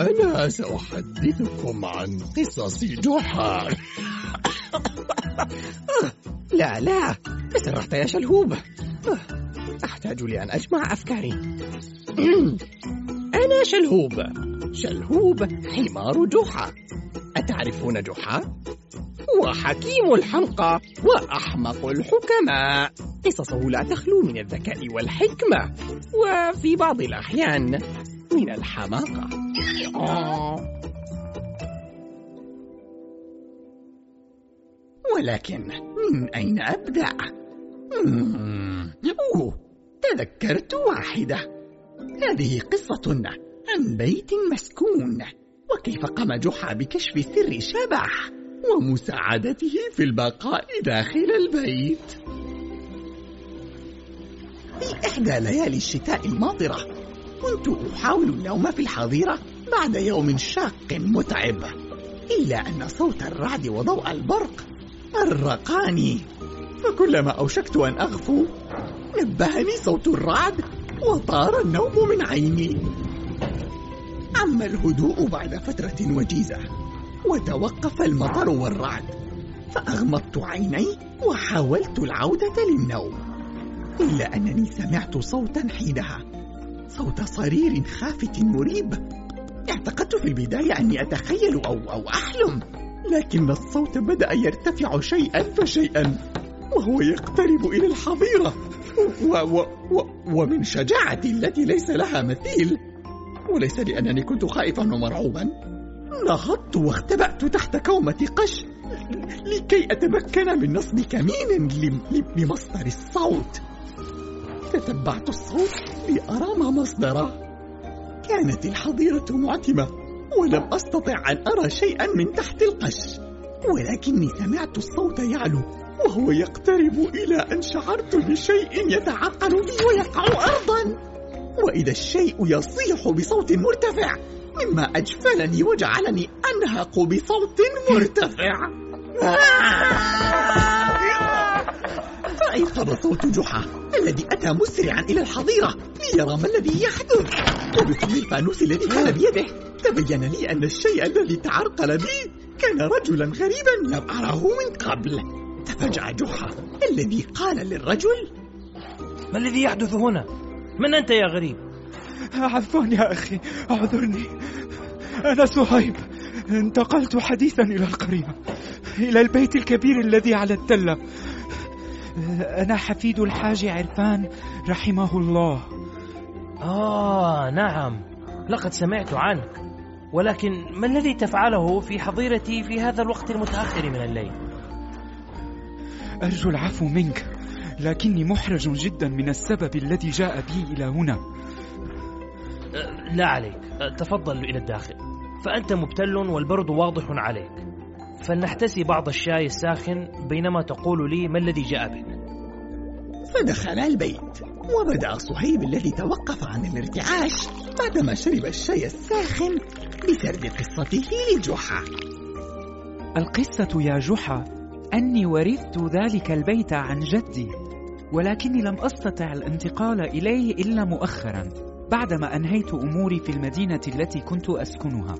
أنا سأحدثكم عن قصص جحا. لا تسرعت يا شلهوب. أحتاج لأن أجمع أفكاري. أنا شلهوب حمار جحا. أتعرفون جحا؟ هو حكيم الحمقى وأحمق الحكماء. قصصه لا تخلو من الذكاء والحكمة، وفي بعض الأحيان من الحماقة. ولكن من أين أبدأ؟ تذكرت واحدة. هذه قصة عن بيت مسكون، وكيف قام جحا بكشف سر شبح ومساعدته في البقاء داخل البيت. في إحدى ليالي الشتاء الماطرة كنت أحاول النوم في الحظيرة بعد يوم شاق متعب، إلا أن صوت الرعد وضوء البرق أرقاني، فكلما أوشكت أن أغفو نبهني صوت الرعد وطار النوم من عيني. عم الهدوء بعد فترة وجيزة، وتوقف المطر والرعد، فأغمضت عيني وحاولت العودة للنوم، إلا أنني سمعت صوتا حينها، صوت صرير خافت مريب. اعتقدت في البداية أني أتخيل أو أحلم، لكن الصوت بدأ يرتفع شيئا فشيئا وهو يقترب إلى الحظيرة، ومن شجاعتي التي ليس لها مثيل، وليس لأنني كنت خائفا ومرعوبا، نهضت واختبأت تحت كومة قش لكي أتمكن من نصب كمين لمصدر الصوت. تتبعت الصوت لأرى ما مصدره. كانت الحظيرة معتمة، ولم أستطع أن أرى شيئا من تحت القش، ولكني سمعت الصوت يعلو وهو يقترب، إلى أن شعرت بشيء يتعقل بي ويقع أرضا، وإذا الشيء يصيح بصوت مرتفع، مما أجفلني وجعلني أنهق بصوت مرتفع. فأيقظ صوت جحا الذي أتى مسرعا إلى الحظيرة ليرى ما الذي يحدث، وبفضل الفانوس الذي كان بيده تبين لي أن الشيء الذي تعرقل بي كان رجلا غريبا لم أره من قبل. تفاجأ جحا الذي قال للرجل: ما الذي يحدث هنا؟ من أنت يا غريب؟ عفوا يا أخي، أعذرني، أنا صهيب، انتقلت حديثا إلى القرية، إلى البيت الكبير الذي على التلة. أنا حفيد الحاج عرفان رحمه الله. نعم، لقد سمعت عنك، ولكن ما الذي تفعله في حظيرتي في هذا الوقت المتأخر من الليل؟ أرجو العفو منك، لكني محرج جدا من السبب الذي جاء بي إلى هنا. لا عليك، تفضل إلى الداخل، فأنت مبتل والبرد واضح عليك، فلنحتسي بعض الشاي الساخن بينما تقول لي ما الذي جاء بك. فدخل البيت، وبدأ صهيب الذي توقف عن الارتعاش بعدما شرب الشاي الساخن بسرد قصته لجحا. القصة يا جحا أني ورثت ذلك البيت عن جدي، ولكني لم أستطع الانتقال إليه إلا مؤخرا بعدما أنهيت أموري في المدينة التي كنت أسكنها.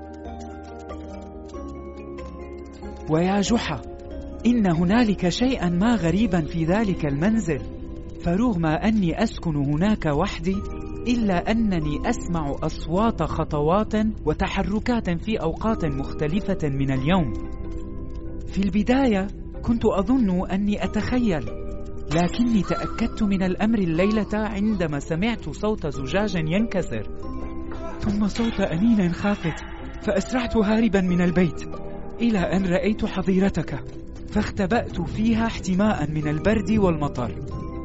ويا جحا، إن هنالك شيئا ما غريبا في ذلك المنزل، فرغم أني أسكن هناك وحدي إلا أنني أسمع أصوات خطوات وتحركات في أوقات مختلفة من اليوم. في البداية كنت أظن أني أتخيل، لكني تأكدت من الأمر الليلة عندما سمعت صوت زجاج ينكسر، ثم صوت أنين خافت، فأسرعت هاربا من البيت إلى أن رأيت حظيرتك، فاختبأت فيها احتماء من البرد والمطر.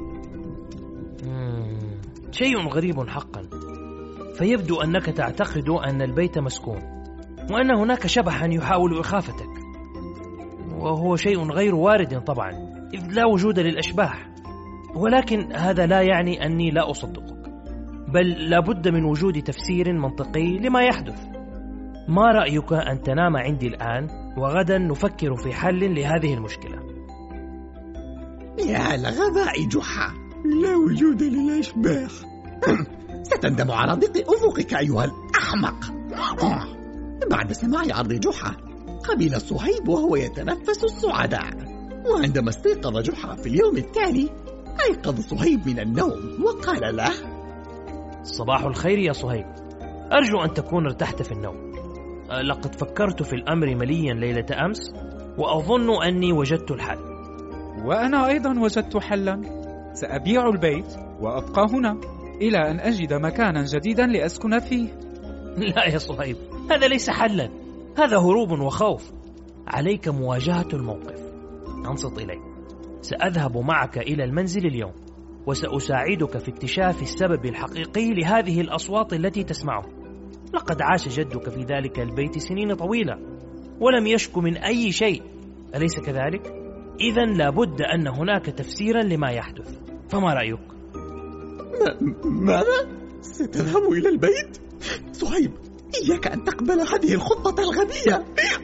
شيء غريب حقا، فيبدو أنك تعتقد أن البيت مسكون، وأن هناك شبحا يحاول إخافتك، وهو شيء غير وارد طبعا، إذ لا وجود للأشباح، ولكن هذا لا يعني أني لا أصدقك، بل لابد من وجود تفسير منطقي لما يحدث. ما رأيك أن تنام عندي الآن، وغدا نفكر في حل لهذه المشكلة؟ يا لغباء جحا، لا وجود للأشباح. ستندم على ضيق أفقك أيها الأحمق. بعد سماع عرض جحا قبل صهيب وهو يتنفس الصعداء. وعندما استيقظ جحا في اليوم التالي أيقظ صهيب من النوم وقال له: صباح الخير يا صهيب، أرجو أن تكون ارتحت في النوم. لقد فكرت في الأمر مليا ليلة أمس وأظن أني وجدت الحل. وأنا أيضا وجدت حلا، سأبيع البيت وأبقى هنا إلى أن أجد مكانا جديدا لأسكن فيه. لا يا صهيب، هذا ليس حلا، هذا هروب وخوف. عليك مواجهة الموقف. انصت إلي، سأذهب معك إلى المنزل اليوم وسأساعدك في اكتشاف السبب الحقيقي لهذه الأصوات التي تسمعها. لقد عاش جدك في ذلك البيت سنين طويلة ولم يشك من أي شيء، أليس كذلك؟ إذن لابد أن هناك تفسيرا لما يحدث، فما رأيك؟ ماذا؟ ستذهب إلى البيت؟ صهيب، إياك أن تقبل هذه الخطة الغبية.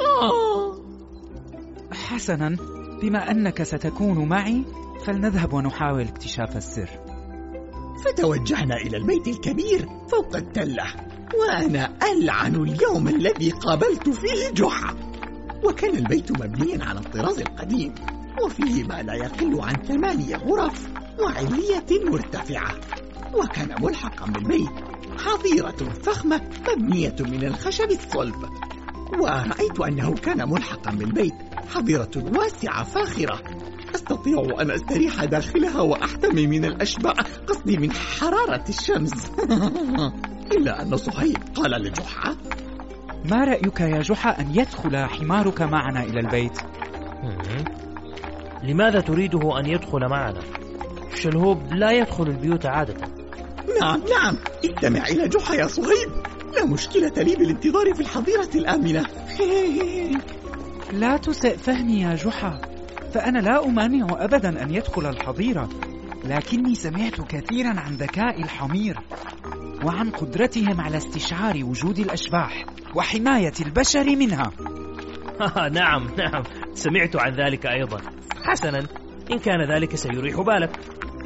حسنا، بما أنك ستكون معي فلنذهب ونحاول اكتشاف السر. فتوجهنا إلى البيت الكبير فوق التلة، وأنا ألعن اليوم الذي قابلت فيه جحا. وكان البيت مبنيا على الطراز القديم، وفيه ما لا يقل عن 8 غرف وعلية مرتفعة. وكان ملحقا بالبيت حظيرة فخمة مبنية من الخشب الصلب. ورأيت أنه كان ملحقا بالبيت حظيرة واسعة فاخرة أستطيع أن أستريح داخلها وأحتمي من الأشباع، قصدي من حرارة الشمس. إلا أن صهيب قال لجحا: ما رأيك يا جحا أن يدخل حمارك معنا إلى البيت؟ لماذا تريده أن يدخل معنا؟ شلهوب لا يدخل البيوت عادة. نعم، استمع إلى جحا يا صهيب، لا مشكلة لي بالانتظار في الحظيرة الآمنة. لا تسئ فهمي يا جحا، فأنا لا أمانع أبدا أن يدخل الحظيرة، لكني سمعت كثيرا عن ذكاء الحمير وعن قدرتهم على استشعار وجود الأشباح وحماية البشر منها. نعم، سمعت عن ذلك أيضا. حسنا، إن كان ذلك سيريح بالك.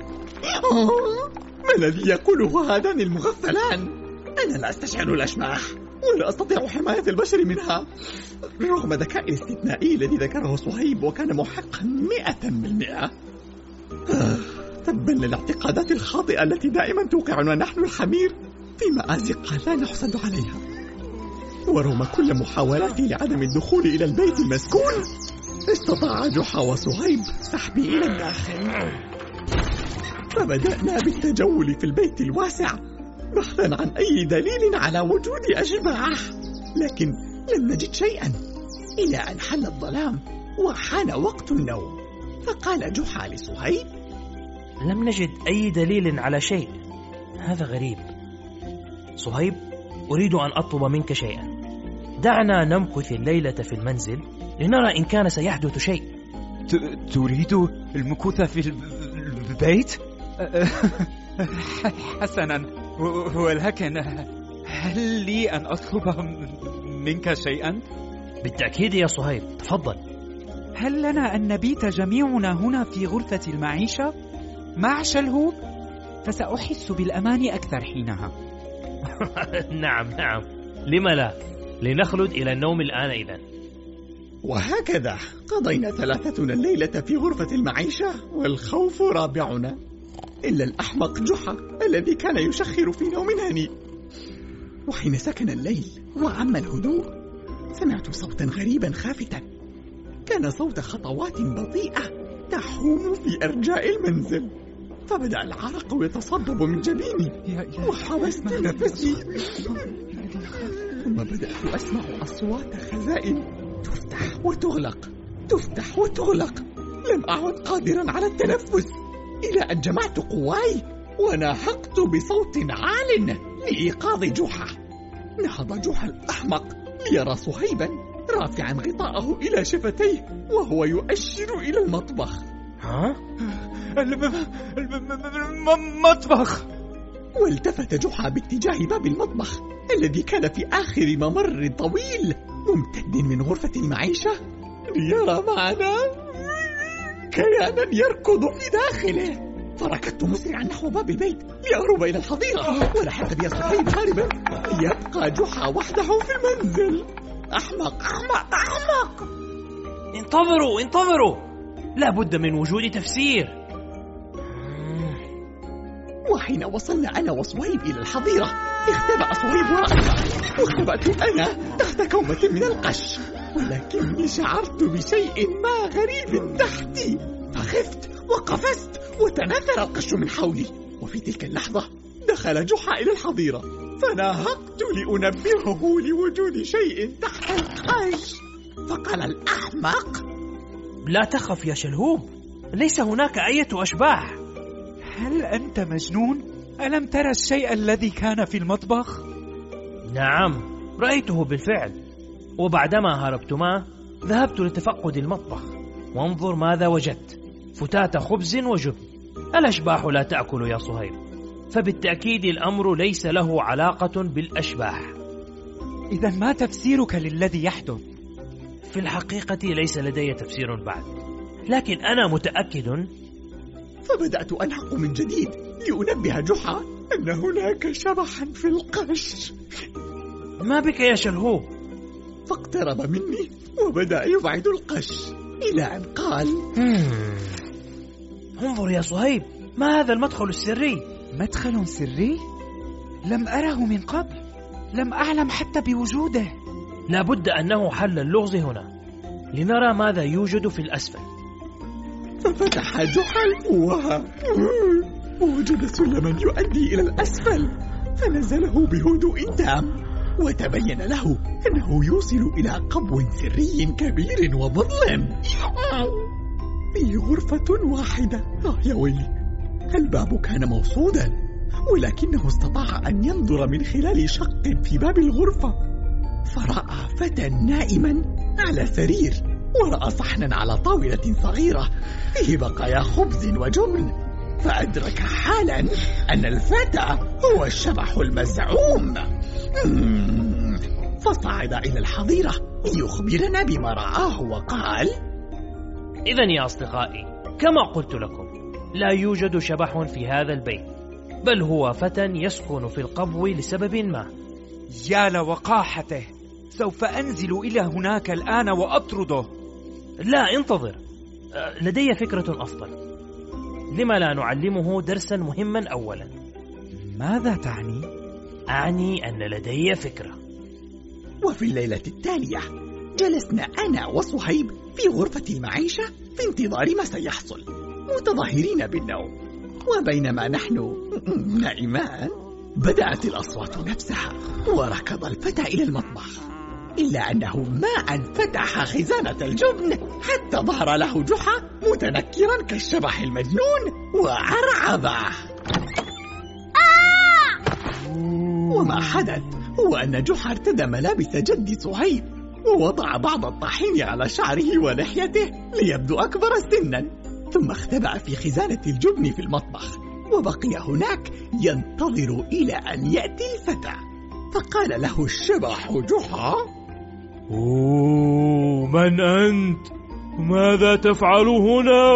ما الذي يقوله هذان المغفلان؟ أنا لا أستشعر الأشباح ولا أستطيع حماية البشر منها، رغم ذكاء الاستثنائي الذي ذكره صهيب وكان محقا 100%. تبا للاعتقادات الخاطئة التي دائما توقعنا نحن الحمير في مآزق لا نحسد عليها. ورغم كل محاولاتي لعدم الدخول إلى البيت المسكون، استطاع جحا وصهيب سحبي إلى الداخل. فبدأنا بالتجول في البيت الواسع بحثا عن أي دليل على وجود أشباح، لكن لم نجد شيئا إلى أن حل الظلام وحان وقت النوم. فقال جحا لصهيب: لم نجد أي دليل على شيء، هذا غريب. صهيب، أريد أن أطلب منك شيئا. دعنا نمكث الليلة في المنزل لنرى إن كان سيحدث شيء. تريد المكوث في البيت؟ حسنا، ولكن هل لي أن أطلب منك شيئا؟ بالتأكيد يا صهيب، تفضل. هل لنا أن نبيت جميعنا هنا في غرفة المعيشة مع شلهوب؟ فسأحس بالأمان أكثر حينها. نعم، لما لا؟ لنخلد إلى النوم الآن إذن. وهكذا قضينا ثلاثتنا الليلة في غرفة المعيشة والخوف رابعنا، إلا الأحمق جحا الذي كان يشخر في نوم هنيء. وحين سكن الليل وعم الهدوء، سمعت صوتا غريبا خافتا، كان صوت خطوات بطيئة تحوم في أرجاء المنزل. فبدأ العرق يتصبب من جبيني وحبست نفسي، ثم بدأت أسمع أصوات خزائن تفتح وتغلق. لم أعد قادرا على التنفس، إلى أن جمعت قواي ونهقت بصوت عال لإيقاظ جحا. نهض جحا الأحمق ليرى صهيبا رافعا غطاءه إلى شفتيه وهو يؤشر إلى المطبخ. المطبخ! والتفت جحا باتجاه باب المطبخ الذي كان في آخر ممر طويل ممتد من غرفة المعيشة ليرى معنا كيانا يركض في داخله. فركضت مسرعا نحو باب البيت لأهرب إلى الحظيرة، ولحق بي صهيب هاربا يبقى جحا وحده في المنزل. أحمق أحمق أحمق! انتظروا، لا بد من وجود تفسير. وحين وصلنا أنا وصهيب إلى الحظيرة اختبأ صهيب وراءنا، واختبأت أنا تحت كومة من القش، ولكني شعرت بشيء ما غريب تحتي، فخفت وقفزت وتناثر القش من حولي. وفي تلك اللحظة دخل جحا إلى الحظيرة، فناهقت لأنبهه لوجود شيء تحت القش، فقال الأحمق: لا تخف يا شلهوب، ليس هناك أي أشباح. هل أنت مجنون؟ ألم ترى الشيء الذي كان في المطبخ؟ نعم، رأيته بالفعل، وبعدما هربتما ذهبت لتفقد المطبخ، وانظر ماذا وجدت: فتات خبز وجبن. الأشباح لا تأكل يا صهيب، فبالتأكيد الأمر ليس له علاقة بالأشباح. إذا ما تفسيرك للذي يحدث؟ في الحقيقة ليس لدي تفسير بعد، لكن أنا متأكد. فبدأت أنحق من جديد لأنبه جحا أن هناك شبحا في القش. ما بك يا شلهوب؟ فاقترب مني وبدأ يبعد القش إلى أن قال: انظر يا صهيب، ما هذا المدخل السري؟ مدخل سري؟ لم أره من قبل، لم أعلم حتى بوجوده. لا بد أنه حل اللغز هنا، لنرى ماذا يوجد في الأسفل. ففتح جحا الفوهة ووجد سلما يؤدي إلى الأسفل، فنزله بهدوء تام، وتبين له أنه يوصل إلى قبو سري كبير ومظلم فيه غرفة واحدة. يا ويلي، الباب كان موصودا، ولكنه استطاع أن ينظر من خلال شق في باب الغرفة، فرأى فتى نائما على سرير، ورأى صحنا على طاولة صغيرة فيه بقايا خبز وجبن، فأدرك حالا أن الفتى هو الشبح المزعوم. فصعد إلى الحظيرة ليخبرنا بما رآه، وقال: إذن يا أصدقائي، كما قلت لكم، لا يوجد شبح في هذا البيت، بل هو فتى يسكن في القبو لسبب ما. يا لوقاحته، سوف أنزل إلى هناك الآن وأطرده. لا، انتظر، لدي فكرة أفضل. لما لا نعلمه درسا مهما أولا؟ ماذا تعني؟ أعني أن لدي فكرة. وفي الليلة التالية جلسنا أنا وصهيب في غرفة المعيشة في انتظار ما سيحصل، متظاهرين بالنوم. وبينما نحن نائمان بدأت الأصوات نفسها، وركض الفتى إلى المطبخ، إلا أنه ما أن فتح خزانة الجبن حتى ظهر له جحا متنكرا كالشبح المجنون وعرعبه. وما حدث هو أن جحا ارتدى ملابس جد صهيب، ووضع بعض الطحين على شعره ولحيته ليبدو أكبر سنا، ثم اختبأ في خزانة الجبن في المطبخ، وبقي هناك ينتظر إلى أن يأتي الفتى. فقال له الشبح جحا: من أنت؟ ماذا تفعل هنا؟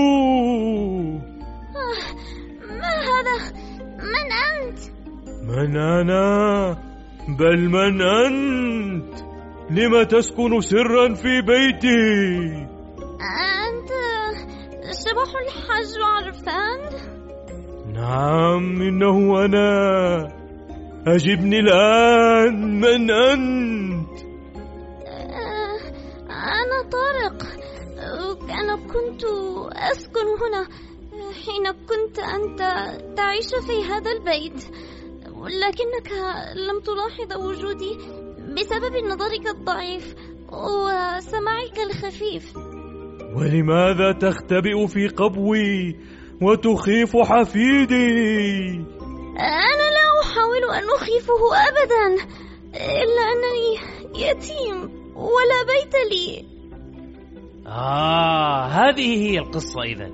ما هذا؟ من أنت؟ من أنا؟ بل من أنت؟ لم تسكن سرا في بيتي؟ أنت شبح الحج عرفان؟ نعم، إنه أنا. أجبني الآن، من أنت؟ أنا طارق، أنا كنت أسكن هنا حين كنت أنت تعيش في هذا البيت، لكنك لم تلاحظ وجودي بسبب نظرك الضعيف وسمعك الخفيف. ولماذا تختبئ في قبوي وتخيف حفيدي؟ أنا لا أحاول أن أخيفه أبدا، إلا أنني يتيم ولا بيت لي. هذه هي القصة إذن.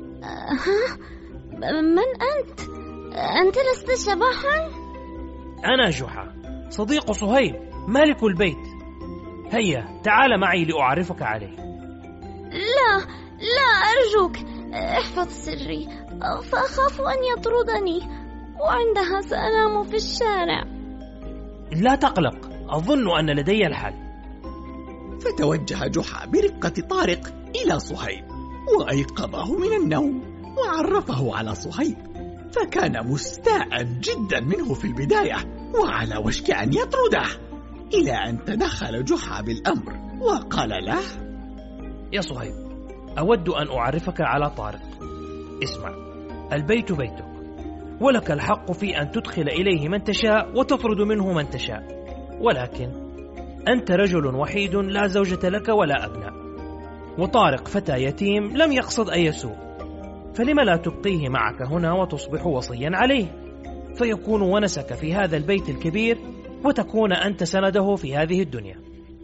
من أنت؟ أنت لست شبحا؟ أنا جحا، صديق صهيب، مالك البيت. هيا تعال معي لأعرفك عليه. لا أرجوك، احفظ سري، فأخاف أن يطردني، وعندها سأنام في الشارع. لا تقلق، أظن أن لدي الحل. فتوجه جحا برفقة طارق إلى صهيب وأيقظه من النوم وعرفه على صهيب، فكان مستاء جدا منه في البداية وعلى وشك أن يطرده، إلى أن تدخل جحا بالأمر وقال له: يا صهيب، أود أن أعرفك على طارق. اسمع، البيت بيتك، ولك الحق في أن تدخل إليه من تشاء وتطرد منه من تشاء، ولكن أنت رجل وحيد لا زوجة لك ولا أبناء، وطارق فتى يتيم لم يقصد أي سوء، فلم لا تبقيه معك هنا وتصبح وصيا عليه، فيكون ونسك في هذا البيت الكبير وتكون أنت سنده في هذه الدنيا.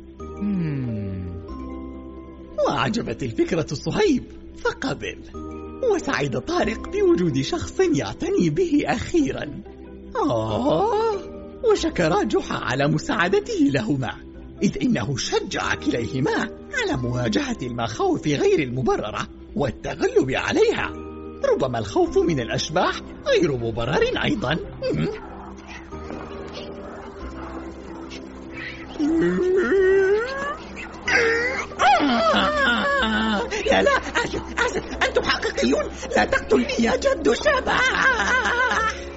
وأعجبت الفكرة صهيب فقبل، وسعد طارق بوجود شخص يعتني به أخيرا. وشكر جحا على مساعدته لهما، إذ إنه شجع كليهما على مواجهة المخاوف غير المبررة والتغلب عليها. ربما الخوف من الأشباح غير مبرر أيضا. لا لا، آسف، أنتم حقيقيون، لا تقتلني يا جد شبح.